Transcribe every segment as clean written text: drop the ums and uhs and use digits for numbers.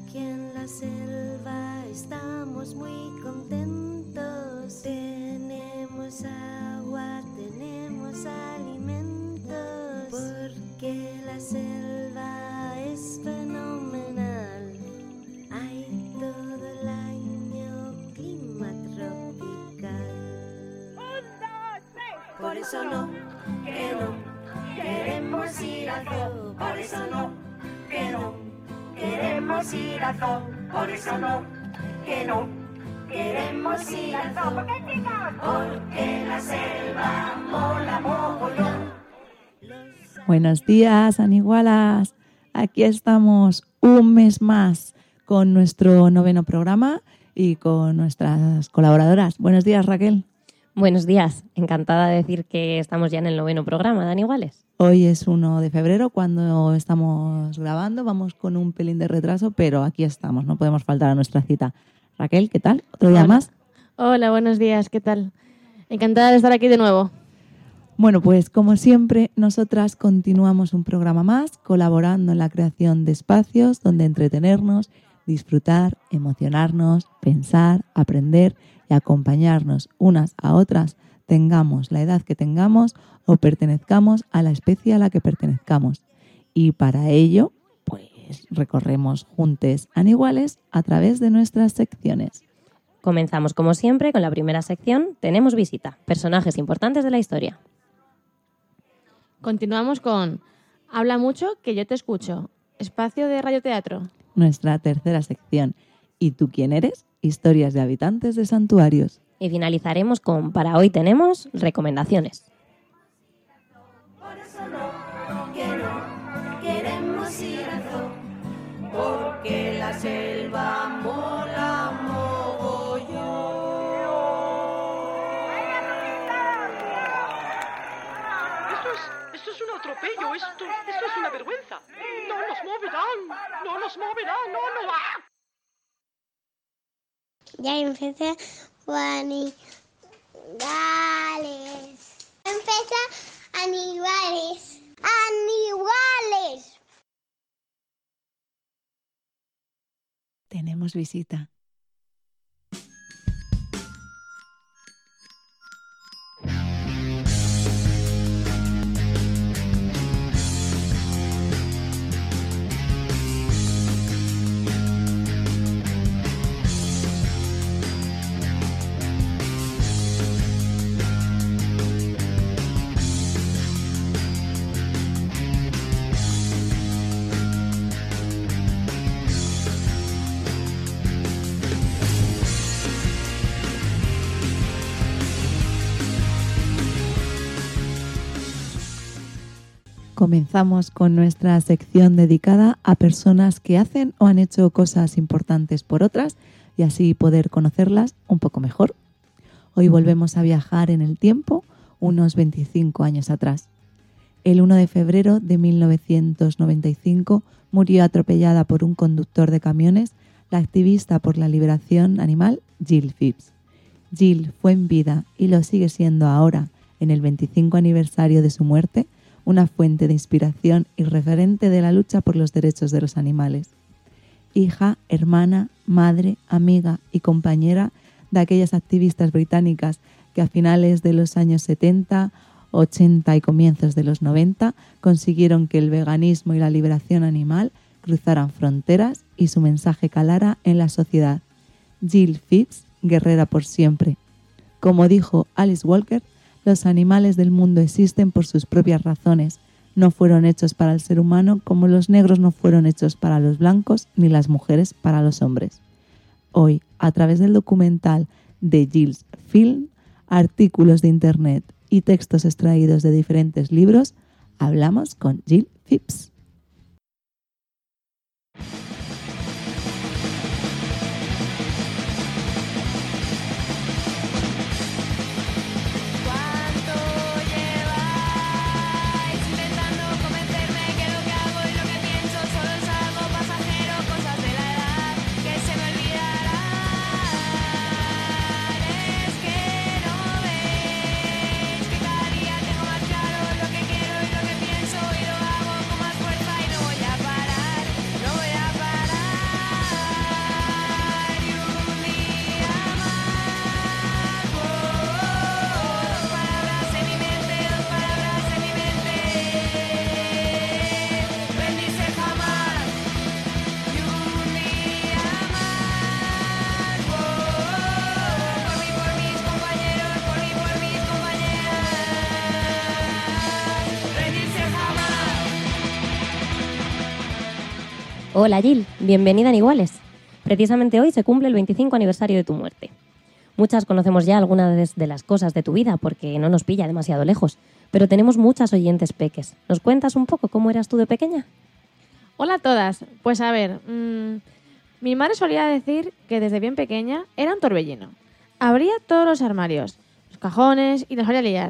Aquí en la selva estamos muy contentos. Tenemos agua, tenemos alimentos. Porque la selva es fenomenal. Hay todo el año clima tropical. Por eso no, que no queremos ir al zoo. Por eso no, que no queremos ir al zoo. Por eso no, que no queremos ir al zoo. Porque la selva mola mogollón. Buenos días, Anigualas. Aquí estamos un mes más con nuestro 9º programa y con nuestras colaboradoras. Buenos días, Raquel. Buenos días. Encantada de decir que estamos ya en el 9º programa de Aniguales. Hoy es 1 de febrero cuando estamos grabando. Vamos con un pelín de retraso, pero aquí estamos. No podemos faltar a nuestra cita. Raquel, ¿qué tal? ¿Otro día más? Hola, buenos días. ¿Qué tal? Encantada de estar aquí de nuevo. Bueno, pues como siempre, nosotras continuamos un programa más colaborando en la creación de espacios donde entretenernos, disfrutar, emocionarnos, pensar, aprender y acompañarnos unas a otras, tengamos la edad que tengamos o pertenezcamos a la especie a la que pertenezcamos. Y para ello, pues recorremos juntes Aniguales a través de nuestras secciones. Comenzamos como siempre con la primera sección. Tenemos visita, personajes importantes de la historia. Continuamos con Habla mucho que yo te escucho, espacio de radioteatro. Nuestra tercera sección. ¿Y tú quién eres? Historias de habitantes de santuarios. Y finalizaremos con Para hoy tenemos recomendaciones. Por eso no, que no queremos ir al zoo. Porque la selva mola mogollón. Esto es un atropello, esto es una vergüenza. No nos moverán, no. ¡Ah! Ya empecé Aniguales. Empieza Aniguales. ¡Aniguales! Tenemos visita. Comenzamos con nuestra sección dedicada a personas que hacen o han hecho cosas importantes por otras y así poder conocerlas un poco mejor. Hoy volvemos a viajar en el tiempo unos 25 años atrás. El 1 de febrero de 1995 murió atropellada por un conductor de camiones la activista por la liberación animal Jill Phipps. Jill fue en vida y lo sigue siendo ahora, en el 25 aniversario de su muerte, una fuente de inspiración y referente de la lucha por los derechos de los animales. Hija, hermana, madre, amiga y compañera de aquellas activistas británicas que a finales de los años 70, 80 y comienzos de los 90 consiguieron que el veganismo y la liberación animal cruzaran fronteras y su mensaje calara en la sociedad. Jill Phipps, guerrera por siempre. Como dijo Alice Walker, los animales del mundo existen por sus propias razones. No fueron hechos para el ser humano como los negros no fueron hechos para los blancos ni las mujeres para los hombres. Hoy, a través del documental de Jill's Film, artículos de internet y textos extraídos de diferentes libros, hablamos con Jill Phipps. Cada día tengo más claro lo que quiero y lo que pienso y lo hago con más fuerza. Hola Jill, bienvenida en Iguales. Precisamente hoy se cumple el 25 aniversario de tu muerte. Muchas conocemos ya algunas de las cosas de tu vida porque no nos pilla demasiado lejos, pero tenemos muchas oyentes peques. ¿Nos cuentas un poco cómo eras tú de pequeña? Hola a todas. Pues a ver, mi madre solía decir que desde bien pequeña era un torbellino. Abría todos los armarios, los cajones y los solía liar.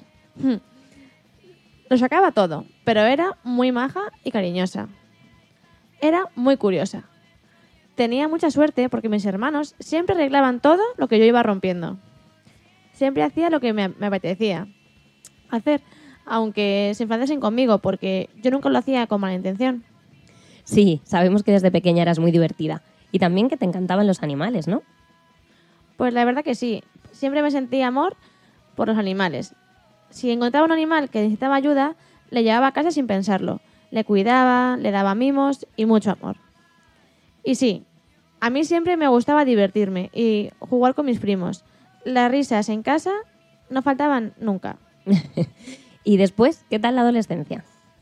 Lo sacaba todo, pero era muy maja y cariñosa. Era muy curiosa. Tenía mucha suerte porque mis hermanos siempre arreglaban todo lo que yo iba rompiendo. Siempre hacía lo que me apetecía hacer, aunque se enfadasen conmigo porque yo nunca lo hacía con mala intención. Sí, sabemos que desde pequeña eras muy divertida y también que te encantaban los animales, ¿no? Pues la verdad que sí. Siempre me sentía amor por los animales. Si encontraba un animal que necesitaba ayuda, le llevaba a casa sin pensarlo. Le cuidaba, le daba mimos y mucho amor. Y sí, a mí siempre me gustaba divertirme y jugar con mis primos. Las risas en casa no faltaban nunca. Y después, ¿qué tal la adolescencia?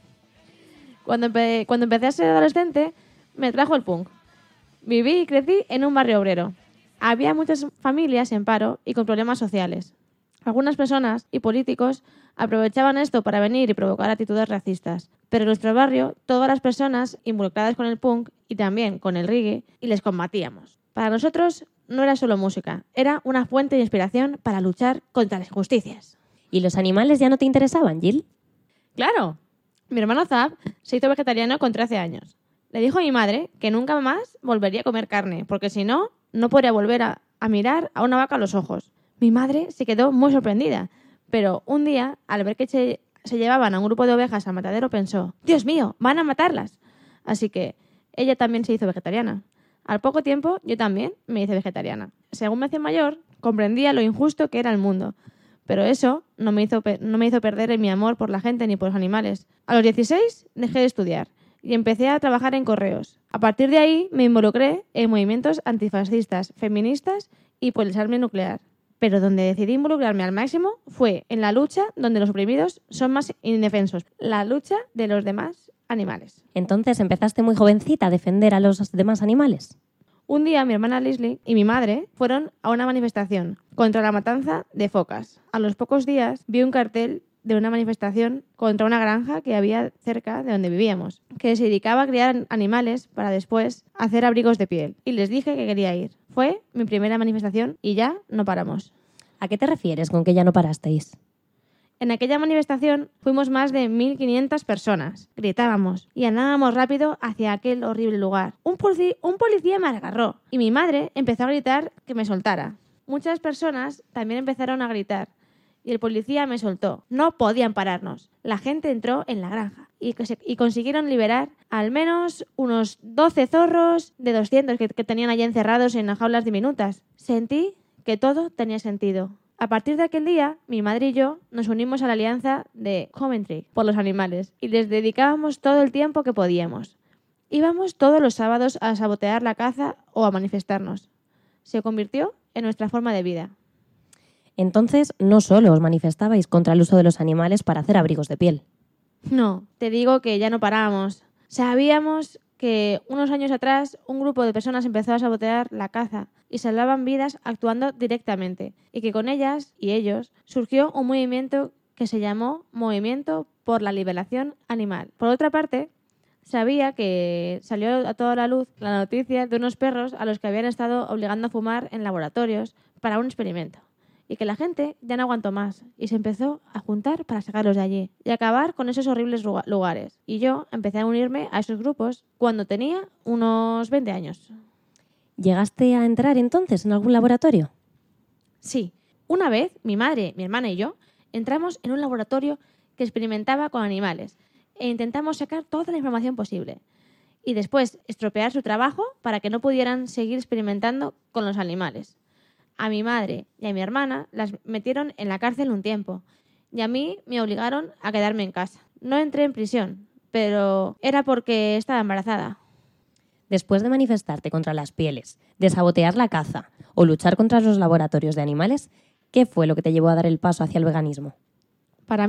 Cuando empecé a ser adolescente, me trajo el punk. Viví y crecí en un barrio obrero. Había muchas familias en paro y con problemas sociales. Algunas personas y políticos aprovechaban esto para venir y provocar actitudes racistas. Pero en nuestro barrio, todas las personas involucradas con el punk y también con el reggae, y les combatíamos. Para nosotros no era solo música, era una fuente de inspiración para luchar contra las injusticias. ¿Y los animales ya no te interesaban, Jill? ¡Claro! Mi hermano Zab se hizo vegetariano con 13 años. Le dijo a mi madre que nunca más volvería a comer carne, porque si no, no podría volver a mirar a una vaca a los ojos. Mi madre se quedó muy sorprendida, pero un día, al ver que se llevaban a un grupo de ovejas al matadero, pensó: ¡Dios mío, van a matarlas! Así que ella también se hizo vegetariana. Al poco tiempo, yo también me hice vegetariana. Según me hacía mayor, comprendía lo injusto que era el mundo. Pero eso no me hizo perder mi amor por la gente ni por los animales. A los 16 dejé de estudiar y empecé a trabajar en correos. A partir de ahí me involucré en movimientos antifascistas, feministas y por el desarme nuclear. Pero donde decidí involucrarme al máximo fue en la lucha donde los oprimidos son más indefensos, la lucha de los demás animales. Entonces empezaste muy jovencita a defender a los demás animales. Un día mi hermana Leslie y mi madre fueron a una manifestación contra la matanza de focas. A los pocos días vi un cartel de una manifestación contra una granja que había cerca de donde vivíamos, que se dedicaba a criar animales para después hacer abrigos de piel. Y les dije que quería ir. Fue mi primera manifestación y ya no paramos. ¿A qué te refieres con que ya no parasteis? En aquella manifestación fuimos más de 1.500 personas. Gritábamos y andábamos rápido hacia aquel horrible lugar. Un policía me agarró y mi madre empezó a gritar que me soltara. Muchas personas también empezaron a gritar y el policía me soltó. No podían pararnos. La gente entró en la granja y consiguieron liberar al menos unos 12 zorros de 200 que tenían allí encerrados en jaulas diminutas. Sentí que todo tenía sentido. A partir de aquel día, mi madre y yo nos unimos a la alianza de Coventry por los animales y les dedicábamos todo el tiempo que podíamos. Íbamos todos los sábados a sabotear la caza o a manifestarnos. Se convirtió en nuestra forma de vida. Entonces, no solo os manifestabais contra el uso de los animales para hacer abrigos de piel. No, te digo que ya no parábamos. Sabíamos que unos años atrás un grupo de personas empezó a sabotear la caza y salvaban vidas actuando directamente, y que con ellas y ellos surgió un movimiento que se llamó Movimiento por la Liberación Animal. Por otra parte, sabía que salió a toda la luz la noticia de unos perros a los que habían estado obligando a fumar en laboratorios para un experimento, y que la gente ya no aguantó más y se empezó a juntar para sacarlos de allí y acabar con esos horribles lugares. Y yo empecé a unirme a esos grupos cuando tenía unos 20 años. ¿Llegaste a entrar entonces en algún laboratorio? Sí. Una vez, mi madre, mi hermana y yo entramos en un laboratorio que experimentaba con animales e intentamos sacar toda la información posible y después estropear su trabajo para que no pudieran seguir experimentando con los animales. A mi madre y a mi hermana las metieron en la cárcel un tiempo y a mí me obligaron a quedarme en casa. No entré en prisión, pero era porque estaba embarazada. Después de manifestarte contra las pieles, de sabotear la caza o luchar contra los laboratorios de animales, ¿qué fue lo que te llevó a dar el paso hacia el veganismo? Para mí,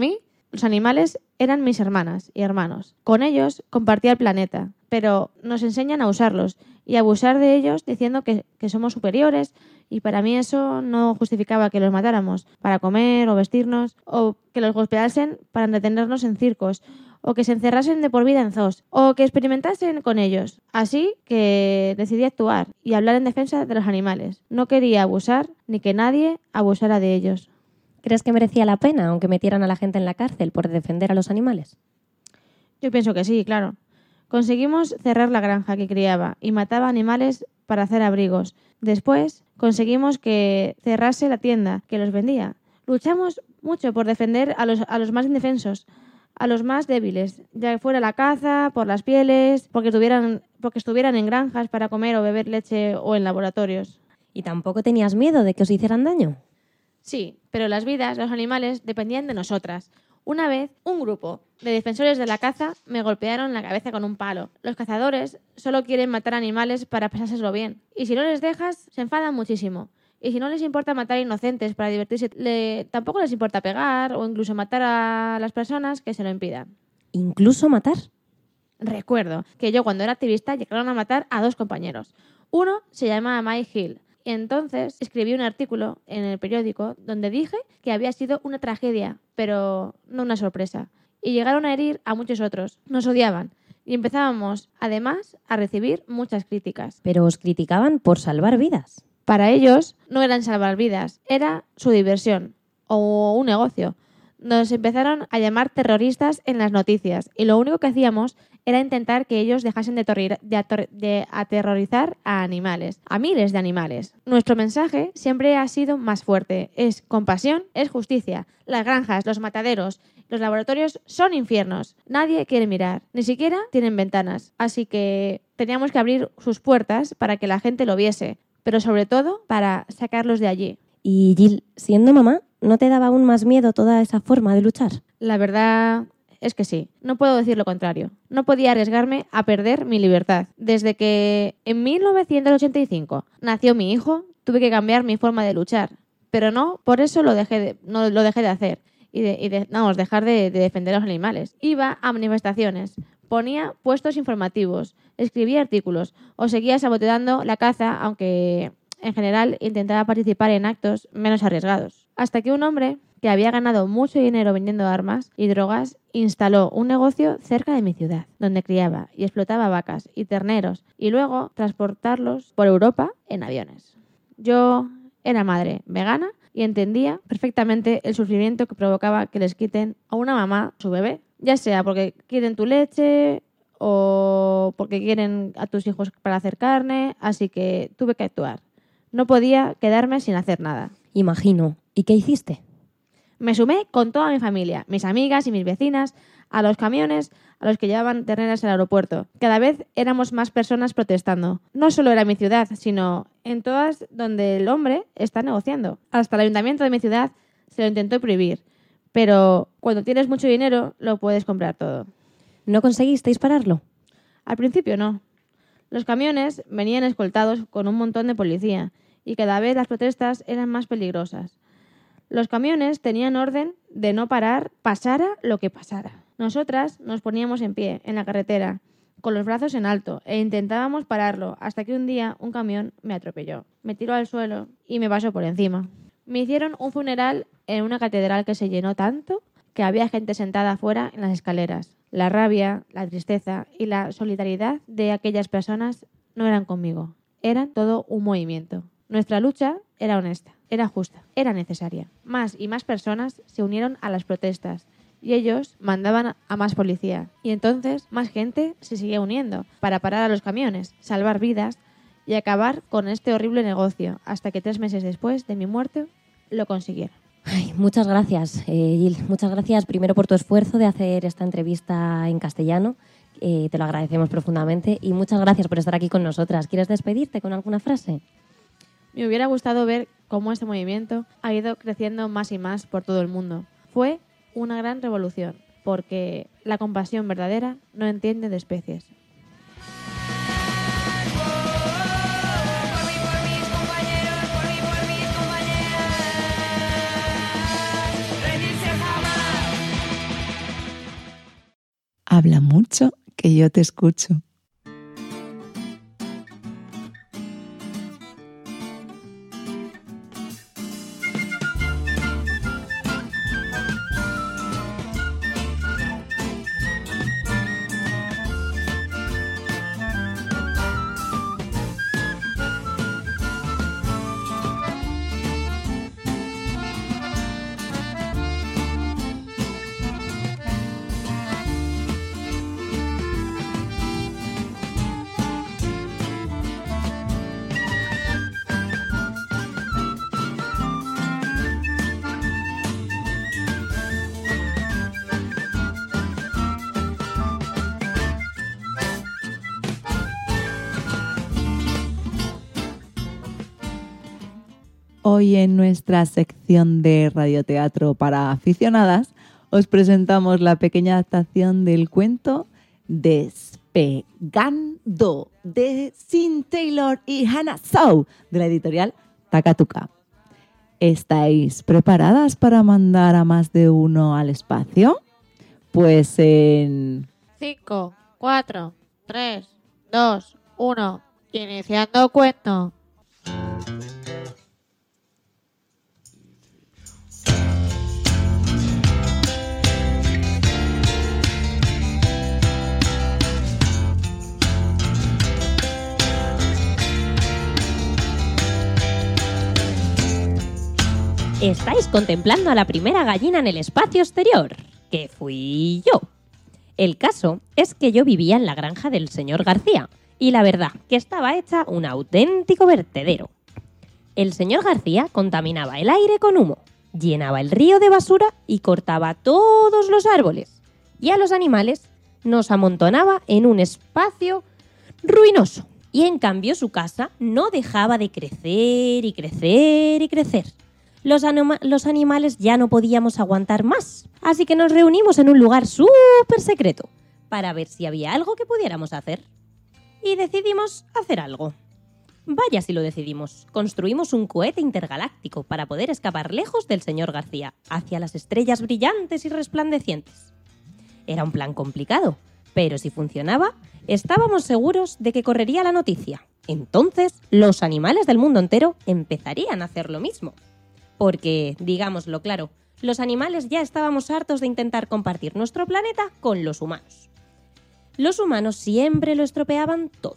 Los animales eran mis hermanas y hermanos. Con ellos compartía el planeta, pero nos enseñan a usarlos y a abusar de ellos diciendo que somos superiores, y para mí eso no justificaba que los matáramos para comer o vestirnos, o que los golpeasen para entretenernos en circos, o que se encerrasen de por vida en zoos, o que experimentasen con ellos. Así que decidí actuar y hablar en defensa de los animales. No quería abusar ni que nadie abusara de ellos. ¿Crees que merecía la pena, aunque metieran a la gente en la cárcel por defender a los animales? Yo pienso que sí, claro. Conseguimos cerrar la granja que criaba y mataba animales para hacer abrigos. Después conseguimos que cerrase la tienda que los vendía. Luchamos mucho por defender a los más indefensos, a los más débiles, ya fuera la caza, por las pieles, porque estuvieran en granjas para comer o beber leche o en laboratorios. ¿Y tampoco tenías miedo de que os hicieran daño? Sí, pero las vidas de los animales dependían de nosotras. Una vez, un grupo de defensores de la caza me golpearon la cabeza con un palo. Los cazadores solo quieren matar animales para pasárselo bien. Y si no les dejas, se enfadan muchísimo. Y si no les importa matar inocentes para divertirse, tampoco les importa pegar o incluso matar a las personas que se lo impidan. ¿Incluso matar? Recuerdo que yo, cuando era activista, llegaron a matar a 2 compañeros. Uno se llamaba Mike Hill. Y entonces escribí un artículo en el periódico donde dije que había sido una tragedia, pero no una sorpresa. Y llegaron a herir a muchos otros. Nos odiaban. Y empezábamos, además, a recibir muchas críticas. Pero os criticaban por salvar vidas. Para ellos no eran salvar vidas, era su diversión o un negocio. Nos empezaron a llamar terroristas en las noticias y lo único que hacíamos era intentar que ellos dejasen de aterrorizar a animales, a miles de animales. Nuestro mensaje siempre ha sido más fuerte. Es compasión, es justicia. Las granjas, los mataderos, los laboratorios son infiernos. Nadie quiere mirar, ni siquiera tienen ventanas. Así que teníamos que abrir sus puertas para que la gente lo viese, pero sobre todo para sacarlos de allí. Y Jill, siendo mamá, ¿no te daba aún más miedo toda esa forma de luchar? La verdad es que sí, no puedo decir lo contrario. No podía arriesgarme a perder mi libertad. Desde que en 1985 nació mi hijo, tuve que cambiar mi forma de luchar. Pero no, por eso lo dejé de hacer y dejar de defender a los animales. Iba a manifestaciones, ponía puestos informativos, escribía artículos o seguía saboteando la caza, aunque en general intentaba participar en actos menos arriesgados. Hasta que un hombre que había ganado mucho dinero vendiendo armas y drogas instaló un negocio cerca de mi ciudad, donde criaba y explotaba vacas y terneros y luego transportarlos por Europa en aviones. Yo era madre vegana y entendía perfectamente el sufrimiento que provocaba que les quiten a una mamá su bebé, ya sea porque quieren tu leche o porque quieren a tus hijos para hacer carne, así que tuve que actuar. No podía quedarme sin hacer nada. Imagino. ¿Y qué hiciste? Me sumé con toda mi familia, mis amigas y mis vecinas, a los camiones a los que llevaban terneras al aeropuerto. Cada vez éramos más personas protestando. No solo era mi ciudad, sino en todas donde el hombre está negociando. Hasta el ayuntamiento de mi ciudad se lo intentó prohibir. Pero cuando tienes mucho dinero, lo puedes comprar todo. ¿No conseguisteis pararlo? Al principio no. Los camiones venían escoltados con un montón de policía y cada vez las protestas eran más peligrosas. Los camiones tenían orden de no parar, pasara lo que pasara. Nosotras nos poníamos en pie en la carretera, con los brazos en alto, e intentábamos pararlo, hasta que un día un camión me atropelló. Me tiró al suelo y me pasó por encima. Me hicieron un funeral en una catedral que se llenó tanto que había gente sentada afuera en las escaleras. La rabia, la tristeza y la solidaridad de aquellas personas no eran conmigo. Eran todo un movimiento. Nuestra lucha era honesta, era justa, era necesaria. Más y más personas se unieron a las protestas y ellos mandaban a más policía. Y entonces más gente se seguía uniendo para parar a los camiones, salvar vidas y acabar con este horrible negocio, hasta que 3 meses después de mi muerte lo consiguieron. Ay, muchas gracias, Jill. Muchas gracias primero por tu esfuerzo de hacer esta entrevista en castellano. Te lo agradecemos profundamente y muchas gracias por estar aquí con nosotras. ¿Quieres despedirte con alguna frase? Me hubiera gustado ver cómo este movimiento ha ido creciendo más y más por todo el mundo. Fue una gran revolución, porque la compasión verdadera no entiende de especies. Habla mucho, que yo te escucho. Hoy en nuestra sección de radioteatro para aficionadas os presentamos la pequeña adaptación del cuento Despegando de Sin Taylor y Hannah Shaw de la editorial Takatuka. ¿Estáis preparadas para mandar a más de uno al espacio? Pues en 5, 4, 3, 2, 1. Iniciando cuento. Estáis contemplando a la primera gallina en el espacio exterior, que fui yo. El caso es que yo vivía en la granja del señor García, y la verdad que estaba hecha un auténtico vertedero. El señor García contaminaba el aire con humo, llenaba el río de basura y cortaba todos los árboles. Y a los animales nos amontonaba en un espacio ruinoso. Y en cambio su casa no dejaba de crecer y crecer y crecer. Los animales ya no podíamos aguantar más, así que nos reunimos en un lugar súper secreto para ver si había algo que pudiéramos hacer. Y decidimos hacer algo. Vaya si lo decidimos. Construimos un cohete intergaláctico para poder escapar lejos del señor García, hacia las estrellas brillantes y resplandecientes. Era un plan complicado, pero si funcionaba, estábamos seguros de que correría la noticia. Entonces, los animales del mundo entero empezarían a hacer lo mismo. Porque, digámoslo claro, los animales ya estábamos hartos de intentar compartir nuestro planeta con los humanos. Los humanos siempre lo estropeaban todo.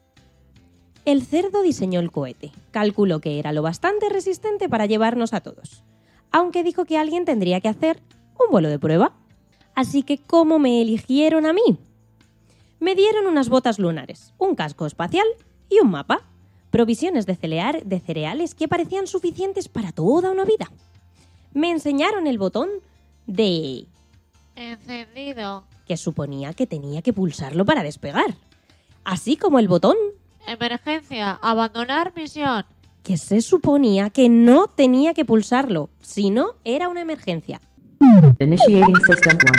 El cerdo diseñó el cohete, calculó que era lo bastante resistente para llevarnos a todos, aunque dijo que alguien tendría que hacer un vuelo de prueba. Así que, ¿cómo me eligieron a mí? Me dieron unas botas lunares, un casco espacial y un mapa. Provisiones de cereales que parecían suficientes para toda una vida. Me enseñaron el botón de Encendido. que suponía que tenía que pulsarlo para despegar, así como el botón Emergencia. Abandonar misión. que se suponía que no tenía que pulsarlo, si no era una emergencia. Initiating System 1.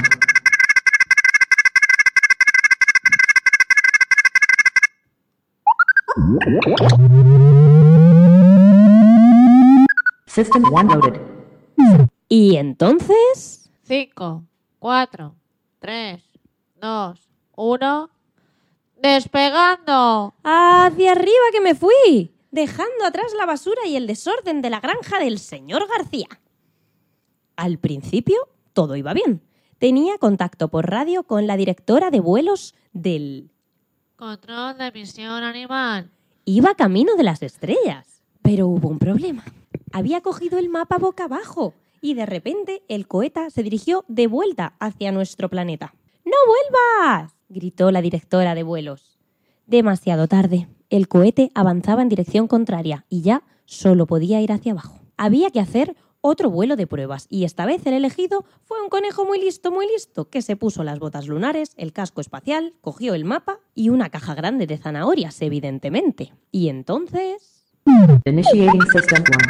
System 1 loaded. Y entonces 5, 4, 3, 2, 1. ¡Despegando! hacia arriba que me fui, dejando atrás la basura y el desorden de la granja del señor García. Al principio todo iba bien. Tenía contacto por radio con la directora de vuelos del... Control de misión animal. Iba camino de las estrellas. Pero hubo un problema. Había cogido el mapa boca abajo y de repente el cohete se dirigió de vuelta hacia nuestro planeta. ¡No vuelvas!, gritó la directora de vuelos. Demasiado tarde. El cohete avanzaba en dirección contraria y ya solo podía ir hacia abajo. Había que hacer otro vuelo de pruebas y esta vez el elegido fue un conejo muy listo, que se puso las botas lunares, el casco espacial, cogió el mapa y una caja grande de zanahorias, evidentemente. Y entonces... Initiating System 1.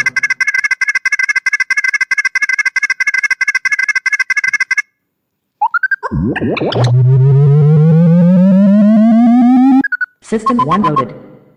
System 1 loaded.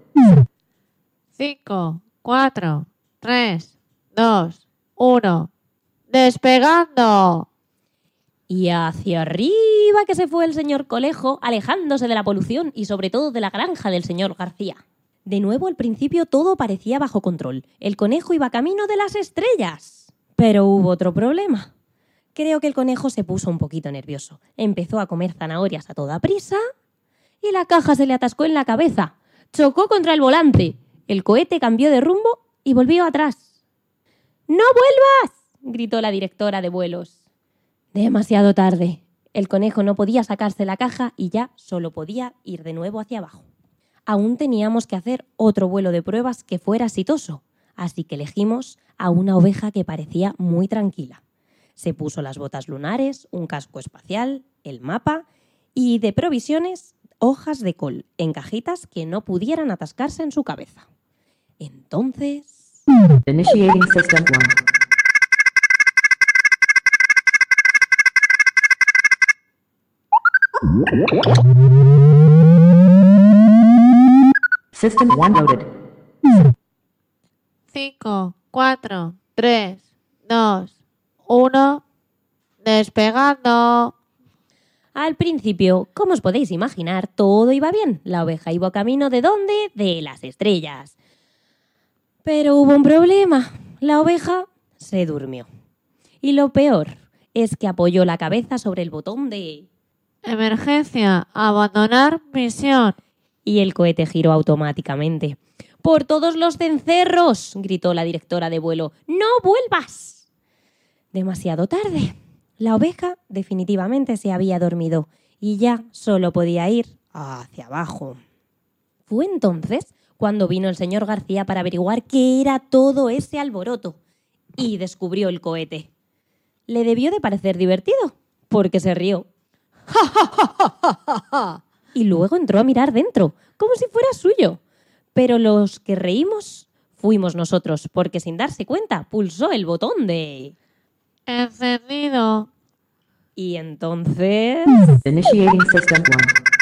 5, 4, 3, 2, 1. ¡Despegando! Y hacia arriba arriba que se fue el señor Conejo, alejándose de la polución y sobre todo de la granja del señor García. De nuevo, al principio todo parecía bajo control. El conejo iba camino de las estrellas. Pero hubo otro problema. Creo que el conejo se puso un poquito nervioso. Empezó a comer zanahorias a toda prisa y la caja se le atascó en la cabeza. Chocó contra el volante. El cohete cambió de rumbo y volvió atrás. ¡No vuelvas!, gritó la directora de vuelos. Demasiado tarde. El conejo no podía sacarse la caja y ya solo podía ir de nuevo hacia abajo. Aún teníamos que hacer otro vuelo de pruebas que fuera exitoso, así que elegimos a una oveja que parecía muy tranquila. Se puso las botas lunares, un casco espacial, el mapa y, de provisiones, hojas de col en cajitas que no pudieran atascarse en su cabeza. Entonces... Initiating System 1. System 1 loaded. 5, 4, 3, 2, 1. Despegando. Al principio, como os podéis imaginar, todo iba bien. La oveja iba camino ¿de dónde? De las estrellas. Pero hubo un problema. La oveja se durmió. Y lo peor es que apoyó la cabeza sobre el botón de... Emergencia. Abandonar misión. Y el cohete giró automáticamente. ¡Por todos los cencerros!, gritó la directora de vuelo. ¡No vuelvas! Demasiado tarde. La oveja definitivamente se había dormido y ya solo podía ir hacia abajo. Fue entonces cuando vino el señor García para averiguar qué era todo ese alboroto y descubrió el cohete. Le debió de parecer divertido, porque se rió. Y luego entró a mirar dentro, como si fuera suyo. Pero los que reímos fuimos nosotros, porque sin darse cuenta pulsó el botón de... Encendido. Y entonces... Initiating System 1.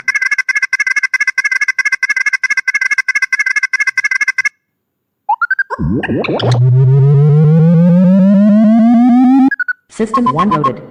System 1 loaded.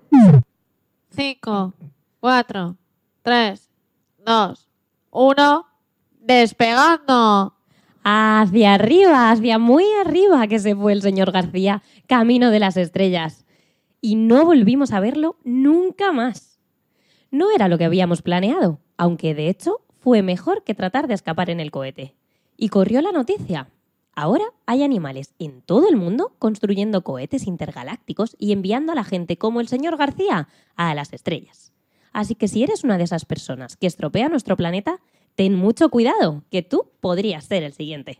5, 4, 3, 2, 1. Despegando. Hacia arriba, hacia muy arriba que se fue el señor García, camino de las estrellas. Y no volvimos a verlo nunca más. No era lo que habíamos planeado, aunque de hecho fue mejor que tratar de escapar en el cohete. Y corrió la noticia. Ahora hay animales en todo el mundo construyendo cohetes intergalácticos y enviando a la gente como el señor García a las estrellas. Así que si eres una de esas personas que estropea nuestro planeta, ten mucho cuidado, que tú podrías ser el siguiente.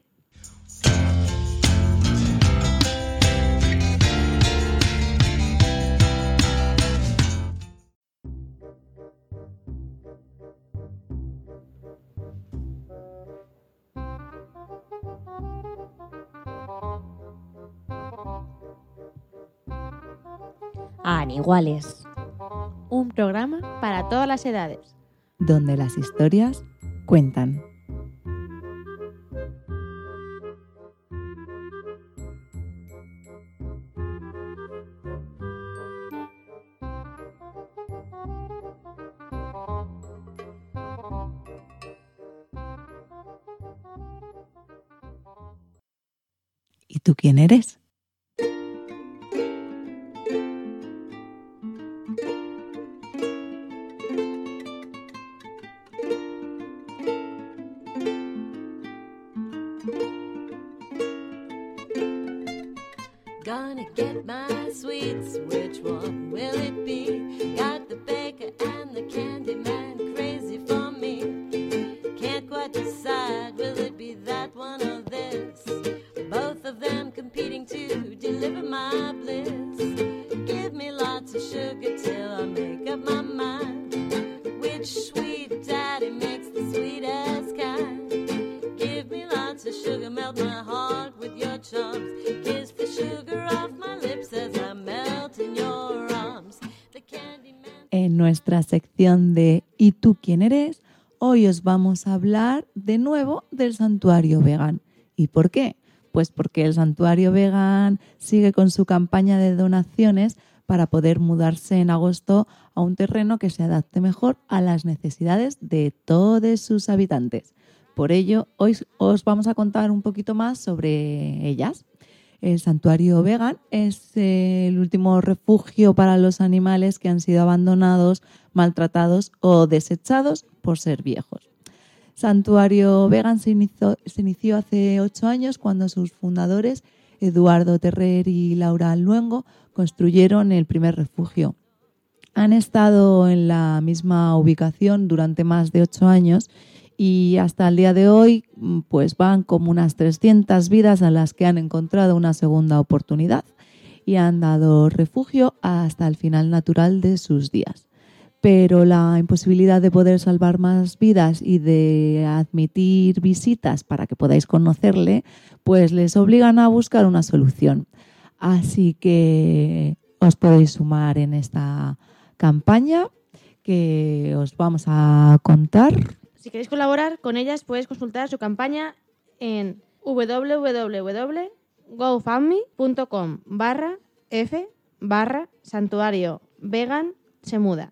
Aniguales. Un programa para todas las edades. Donde las historias cuentan. ¿Y tú quién eres? Gonna get my sweets, which one will it be? Got the baker and the candy man crazy for me. Can't quite decide, will it be that one or this? Both of them competing to deliver my bliss. Give me lots of sugar till I make up my mind. Which sweet daddy makes the sweetest kind? Give me lots of sugar, melt my heart with your charms. Kiss the sugar off my lips as I melt in your arms. The candy man... En nuestra sección de ¿Y tú quién eres?, hoy os vamos a hablar de nuevo del Santuario Vegan. ¿Y por qué? Pues porque el Santuario Vegan sigue con su campaña de donaciones para poder mudarse en agosto a un terreno que se adapte mejor a las necesidades de todos sus habitantes. Por ello, hoy os vamos a contar un poquito más sobre ellas. El Santuario Vegan es el último refugio para los animales que han sido abandonados, maltratados o desechados por ser viejos. Santuario Vegan se inició hace 8 años cuando sus fundadores, Eduardo Terrer y Laura Luengo, construyeron el primer refugio. Han estado en la misma ubicación durante más de 8 años y hasta el día de hoy pues van como unas 300 vidas a las que han encontrado una segunda oportunidad y han dado refugio hasta el final natural de sus días. Pero la imposibilidad de poder salvar más vidas y de admitir visitas para que podáis conocerle, pues les obligan a buscar una solución. Así que os podéis sumar en esta campaña que os vamos a contar. Si queréis colaborar con ellas, podéis consultar su campaña en www.gofundme.com/f/santuario vegan se muda.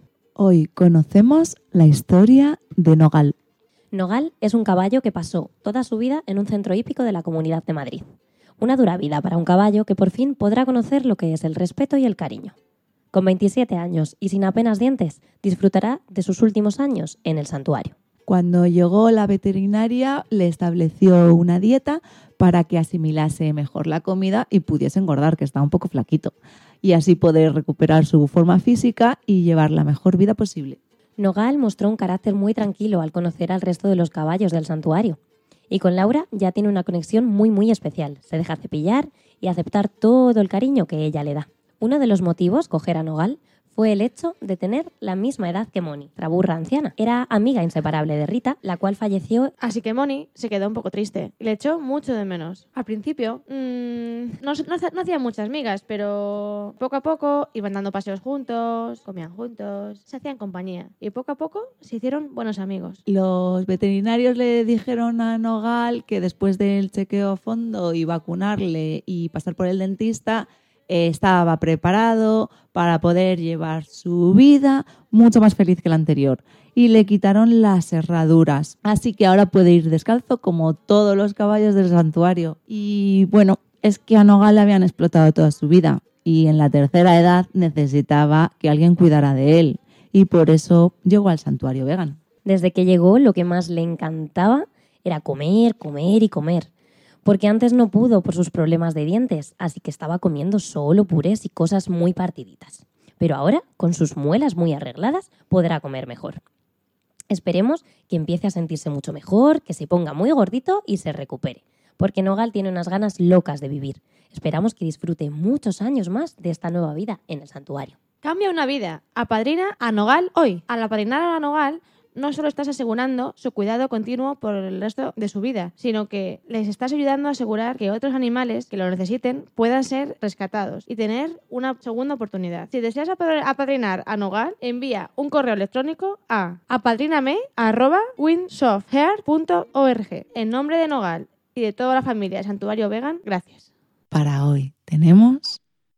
Hoy conocemos la historia de Nogal. Nogal es un caballo que pasó toda su vida en un centro hípico de la Comunidad de Madrid. Una dura vida para un caballo que por fin podrá conocer lo que es el respeto y el cariño. Con 27 años y sin apenas dientes, disfrutará de sus últimos años en el santuario. Cuando llegó la veterinaria, le estableció una dieta para que asimilase mejor la comida y pudiese engordar, que estaba un poco flaquito, y así poder recuperar su forma física y llevar la mejor vida posible. Nogal mostró un carácter muy tranquilo al conocer al resto de los caballos del santuario. Y con Laura ya tiene una conexión muy especial. Se deja cepillar y aceptar todo el cariño que ella le da. Uno de los motivos coger a Nogal fue el hecho de tener la misma edad que Moni, la burra anciana. Era amiga inseparable de Rita, la cual falleció. Así que Moni se quedó un poco triste y le echó mucho de menos. Al principio no hacían muchas migas, pero poco a poco iban dando paseos juntos, comían juntos, se hacían compañía y poco a poco se hicieron buenos amigos. Los veterinarios le dijeron a Nogal que después del chequeo a fondo y vacunarle y pasar por el dentista, estaba preparado para poder llevar su vida mucho más feliz que la anterior y le quitaron las herraduras. Así que ahora puede ir descalzo como todos los caballos del santuario. Y bueno, es que a Nogal le habían explotado toda su vida y en la tercera edad necesitaba que alguien cuidara de él y por eso llegó al Santuario Vegan. Desde que llegó, lo que más le encantaba era comer y comer. Porque antes no pudo por sus problemas de dientes, así que estaba comiendo solo purés y cosas muy partiditas. Pero ahora, con sus muelas muy arregladas, podrá comer mejor. Esperemos que empiece a sentirse mucho mejor, que se ponga muy gordito y se recupere. Porque Nogal tiene unas ganas locas de vivir. Esperamos que disfrute muchos años más de esta nueva vida en el santuario. Cambia una vida. Apadrina a Nogal hoy. Al apadrinar a Nogal, no solo estás asegurando su cuidado continuo por el resto de su vida, sino que les estás ayudando a asegurar que otros animales que lo necesiten puedan ser rescatados y tener una segunda oportunidad. Si deseas apadrinar a Nogal, envía un correo electrónico a apadriname@windsofthair.org. En nombre de Nogal y de toda la familia de Santuario Vegan, gracias. Para hoy tenemos...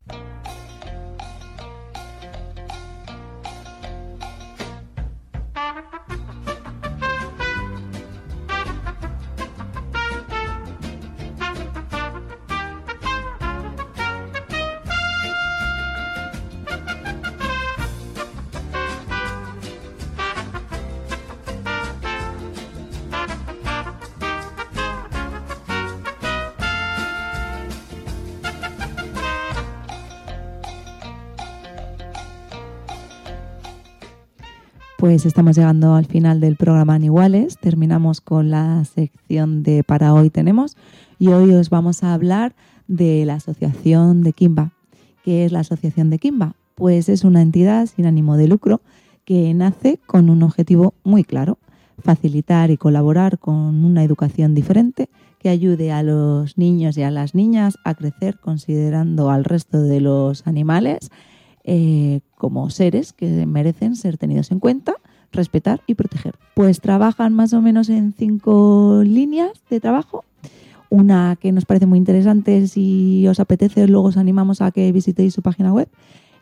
Pues estamos llegando al final del programa Iguales. Terminamos con la sección de Para Hoy Tenemos y hoy os vamos a hablar de la Asociación de Kimba. ¿Qué es la Asociación de Kimba? Pues es una entidad sin ánimo de lucro que nace con un objetivo muy claro: facilitar y colaborar con una educación diferente que ayude a los niños y a las niñas a crecer considerando al resto de los animales como seres que merecen ser tenidos en cuenta, respetar y proteger. Pues trabajan más o menos en 5 líneas de trabajo. Una que nos parece muy interesante, si os apetece, luego os animamos a que visitéis su página web,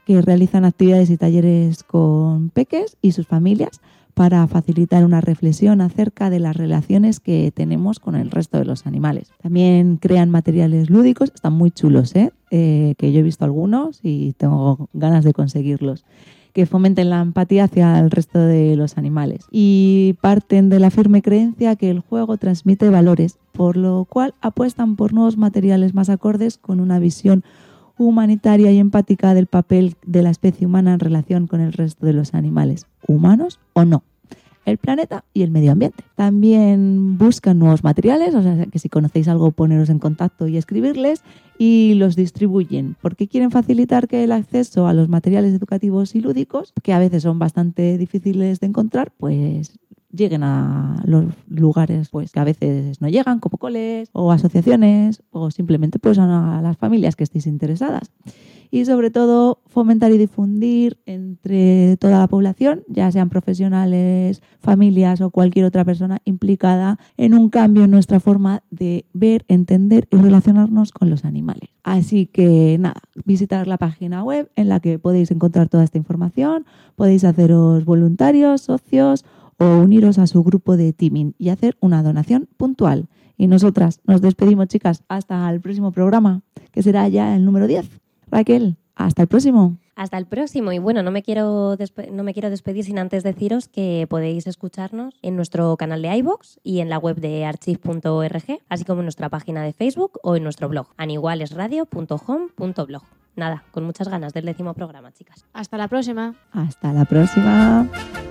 que realizan actividades y talleres con peques y sus familias para facilitar una reflexión acerca de las relaciones que tenemos con el resto de los animales. También crean materiales lúdicos, están muy chulos, que yo he visto algunos y tengo ganas de conseguirlos, que fomenten la empatía hacia el resto de los animales. Y parten de la firme creencia que el juego transmite valores, por lo cual apuestan por nuevos materiales más acordes con una visión humanitaria y empática del papel de la especie humana en relación con el resto de los animales, humanos o no, el planeta y el medio ambiente. También buscan nuevos materiales, o sea que si conocéis algo poneros en contacto y escribirles, y los distribuyen porque quieren facilitar que el acceso a los materiales educativos y lúdicos, que a veces son bastante difíciles de encontrar, pues lleguen a los lugares pues que a veces no llegan, como coles o asociaciones, o simplemente pues a las familias que estéis interesadas. Y sobre todo fomentar y difundir entre toda la población, ya sean profesionales, familias o cualquier otra persona implicada en un cambio en nuestra forma de ver, entender y relacionarnos con los animales. Así que nada, visitar la página web en la que podéis encontrar toda esta información, podéis haceros voluntarios, socios o uniros a su grupo de teaming y hacer una donación puntual. Y nosotras nos despedimos, chicas, hasta el próximo programa, que será ya el número 10. Raquel, hasta el próximo. Hasta el próximo. Y bueno, no me quiero despedir sin antes deciros que podéis escucharnos en nuestro canal de iVoox y en la web de archive.org, así como en nuestra página de Facebook o en nuestro blog, anigualesradio.home.blog. Nada, con muchas ganas del 10º programa, chicas. Hasta la próxima. Hasta la próxima.